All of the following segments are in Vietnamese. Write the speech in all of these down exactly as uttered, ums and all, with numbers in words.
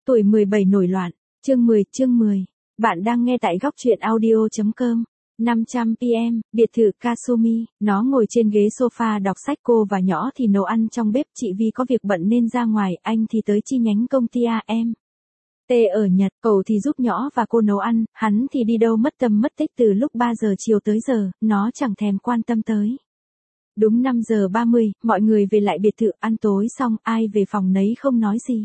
Tuổi mười bảy nổi loạn, chương mười, chương mười. Bạn đang nghe tại góc truyện audio.com. năm trăm p m, biệt thự Kasumi, nó ngồi trên ghế sofa đọc sách, cô và nhỏ thì nấu ăn trong bếp, chị Vi có việc bận nên ra ngoài, anh thì tới chi nhánh công ty a em tê ở Nhật, cậu thì giúp nhỏ và cô nấu ăn, hắn thì đi đâu mất tâm mất tích từ lúc ba giờ chiều tới giờ, nó chẳng thèm quan tâm tới. Đúng năm giờ ba mươi, mọi người về lại biệt thự, ăn tối xong, ai về phòng nấy không nói gì.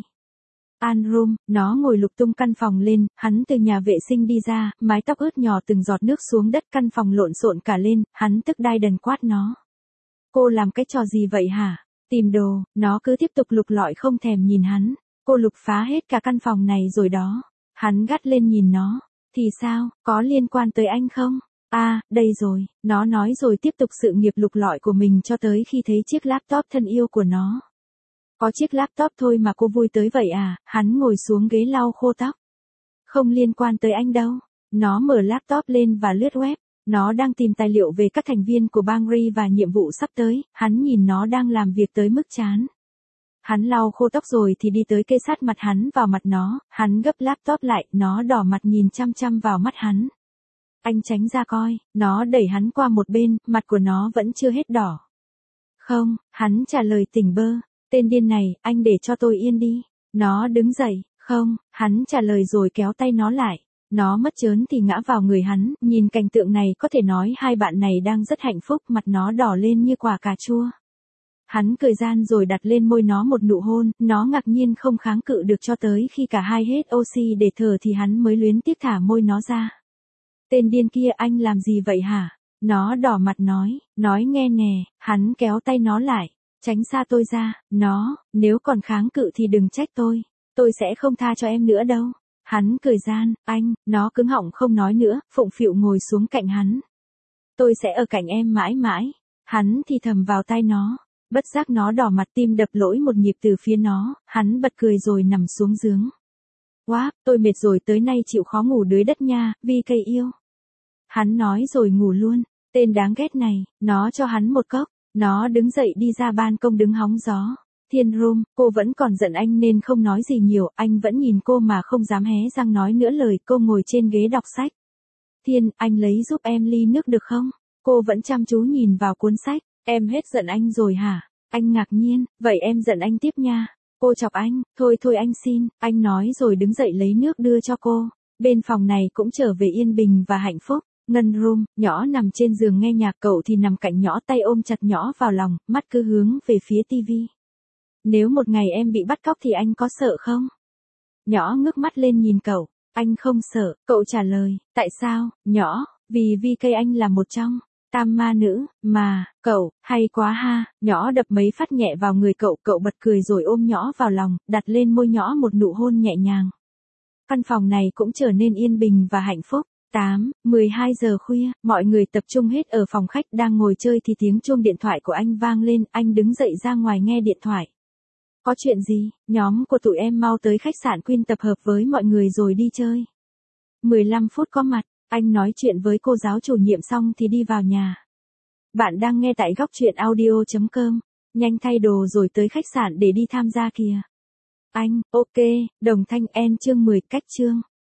An room, nó ngồi lục tung căn phòng lên, hắn từ nhà vệ sinh đi ra, mái tóc ướt nhỏ từng giọt nước xuống đất, căn phòng lộn xộn cả lên, hắn tức đai đần quát nó. Cô làm cái trò gì vậy hả? Tìm đồ, nó cứ tiếp tục lục lọi không thèm nhìn hắn. Cô lục phá hết cả căn phòng này rồi đó. Hắn gắt lên nhìn nó. Thì sao, có liên quan tới anh không? À, đây rồi, nó nói rồi tiếp tục sự nghiệp lục lọi của mình cho tới khi thấy chiếc laptop thân yêu của nó. Có chiếc laptop thôi mà cô vui tới vậy à? Hắn ngồi xuống ghế lau khô tóc. Không liên quan tới anh đâu. Nó mở laptop lên và lướt web. Nó đang tìm tài liệu về các thành viên của bang Ri và nhiệm vụ sắp tới. Hắn nhìn nó đang làm việc tới mức chán. Hắn lau khô tóc rồi thì đi tới kê sát mặt hắn vào mặt nó. Hắn gấp laptop lại, nó đỏ mặt nhìn chăm chăm vào mắt hắn. Anh tránh ra coi. Nó đẩy hắn qua một bên, mặt của nó vẫn chưa hết đỏ. Không, hắn trả lời tỉnh bơ. Tên điên này, anh để cho tôi yên đi. Nó đứng dậy, không, hắn trả lời rồi kéo tay nó lại. Nó mất chớn thì ngã vào người hắn, nhìn cảnh tượng này có thể nói hai bạn này đang rất hạnh phúc, mặt nó đỏ lên như quả cà chua. Hắn cười gian rồi đặt lên môi nó một nụ hôn, nó ngạc nhiên không kháng cự được cho tới khi cả hai hết oxy để thở thì hắn mới luyến tiếc thả môi nó ra. Tên điên kia, anh làm gì vậy hả? Nó đỏ mặt nói, nói nghe nè, hắn kéo tay nó lại. Tránh xa tôi ra, nó, nếu còn kháng cự thì đừng trách tôi. Tôi sẽ không tha cho em nữa đâu. Hắn cười gian, anh, nó cứng họng không nói nữa, phụng phịu ngồi xuống cạnh hắn. Tôi sẽ ở cạnh em mãi mãi. Hắn thì thầm vào tai nó. Bất giác nó đỏ mặt, tim đập lỗi một nhịp từ phía nó, hắn bật cười rồi nằm xuống giường. Wow, tôi mệt rồi, tới nay chịu khó ngủ dưới đất nha, vì cây yêu. Hắn nói rồi ngủ luôn, tên đáng ghét này, nó cho hắn một cốc. Nó đứng dậy đi ra ban công đứng hóng gió. Thiên room, cô vẫn còn giận anh nên không nói gì nhiều, anh vẫn nhìn cô mà không dám hé răng nói nữa lời, cô ngồi trên ghế đọc sách. Thiên, anh lấy giúp em ly nước được không? Cô vẫn chăm chú nhìn vào cuốn sách, em hết giận anh rồi hả? Anh ngạc nhiên, vậy em giận anh tiếp nha. Cô chọc anh, thôi thôi anh xin, anh nói rồi đứng dậy lấy nước đưa cho cô. Bên phòng này cũng trở về yên bình và hạnh phúc. Ngân room, nhỏ nằm trên giường nghe nhạc, cậu thì nằm cạnh nhỏ, tay ôm chặt nhỏ vào lòng, mắt cứ hướng về phía tivi. Nếu một ngày em bị bắt cóc thì anh có sợ không? Nhỏ ngước mắt lên nhìn cậu, anh không sợ, cậu trả lời, tại sao, nhỏ, vì vi cây anh là một trong tam ma nữ, mà, cậu, hay quá ha, nhỏ đập mấy phát nhẹ vào người cậu, cậu bật cười rồi ôm nhỏ vào lòng, đặt lên môi nhỏ một nụ hôn nhẹ nhàng. Căn phòng này cũng trở nên yên bình và hạnh phúc. tám, mười hai giờ khuya, mọi người tập trung hết ở phòng khách đang ngồi chơi thì tiếng chuông điện thoại của anh vang lên, anh đứng dậy ra ngoài nghe điện thoại. Có chuyện gì? Nhóm của tụi em mau tới khách sạn Queen tập hợp với mọi người rồi đi chơi. mười lăm phút có mặt, anh nói chuyện với cô giáo chủ nhiệm xong thì đi vào nhà. Bạn đang nghe tại góc truyện audio.com, nhanh thay đồ rồi tới khách sạn để đi tham gia kìa. Anh, ok, đồng thanh en chương mười cách chương.